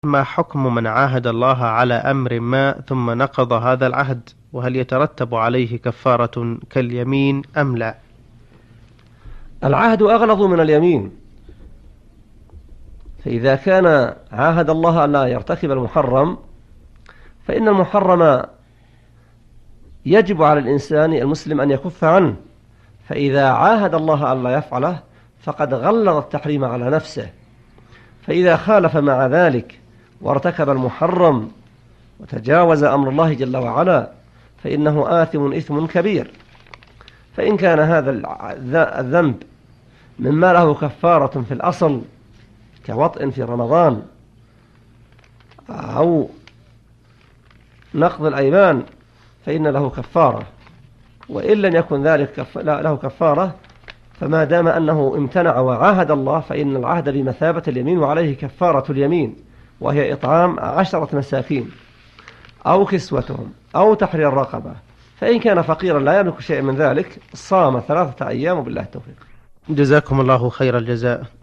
ما حكم من عاهد الله على أمر ما ثم نقض هذا العهد، وهل يترتب عليه كفارة كاليمين أم لا؟ العهد أغلظ من اليمين، فإذا كان عاهد الله ألا يرتكب المحرم فإن المحرم يجب على الإنسان المسلم أن يكف عنه، فإذا عاهد الله ألا يفعله فقد غلظ التحريم على نفسه، فإذا خالف مع ذلك وارتكب المحرم وتجاوز أمر الله جل وعلا فإنه آثم إثم كبير. فإن كان هذا الذنب مما له كفارة في الأصل كوطء في رمضان أو نقض الأيمان فإن له كفارة، وإن لم يكن ذلك له كفارة فما دام أنه امتنع وعاهد الله فإن العهد بمثابة اليمين وعليه كفارة اليمين، وهي إطعام 10 مساكين أو كسوتهم أو تحرير رقبة، فإن كان فقيرا لا يملك شيء من ذلك صام 3 أيام وبالله التوفيق. جزاكم الله خير الجزاء.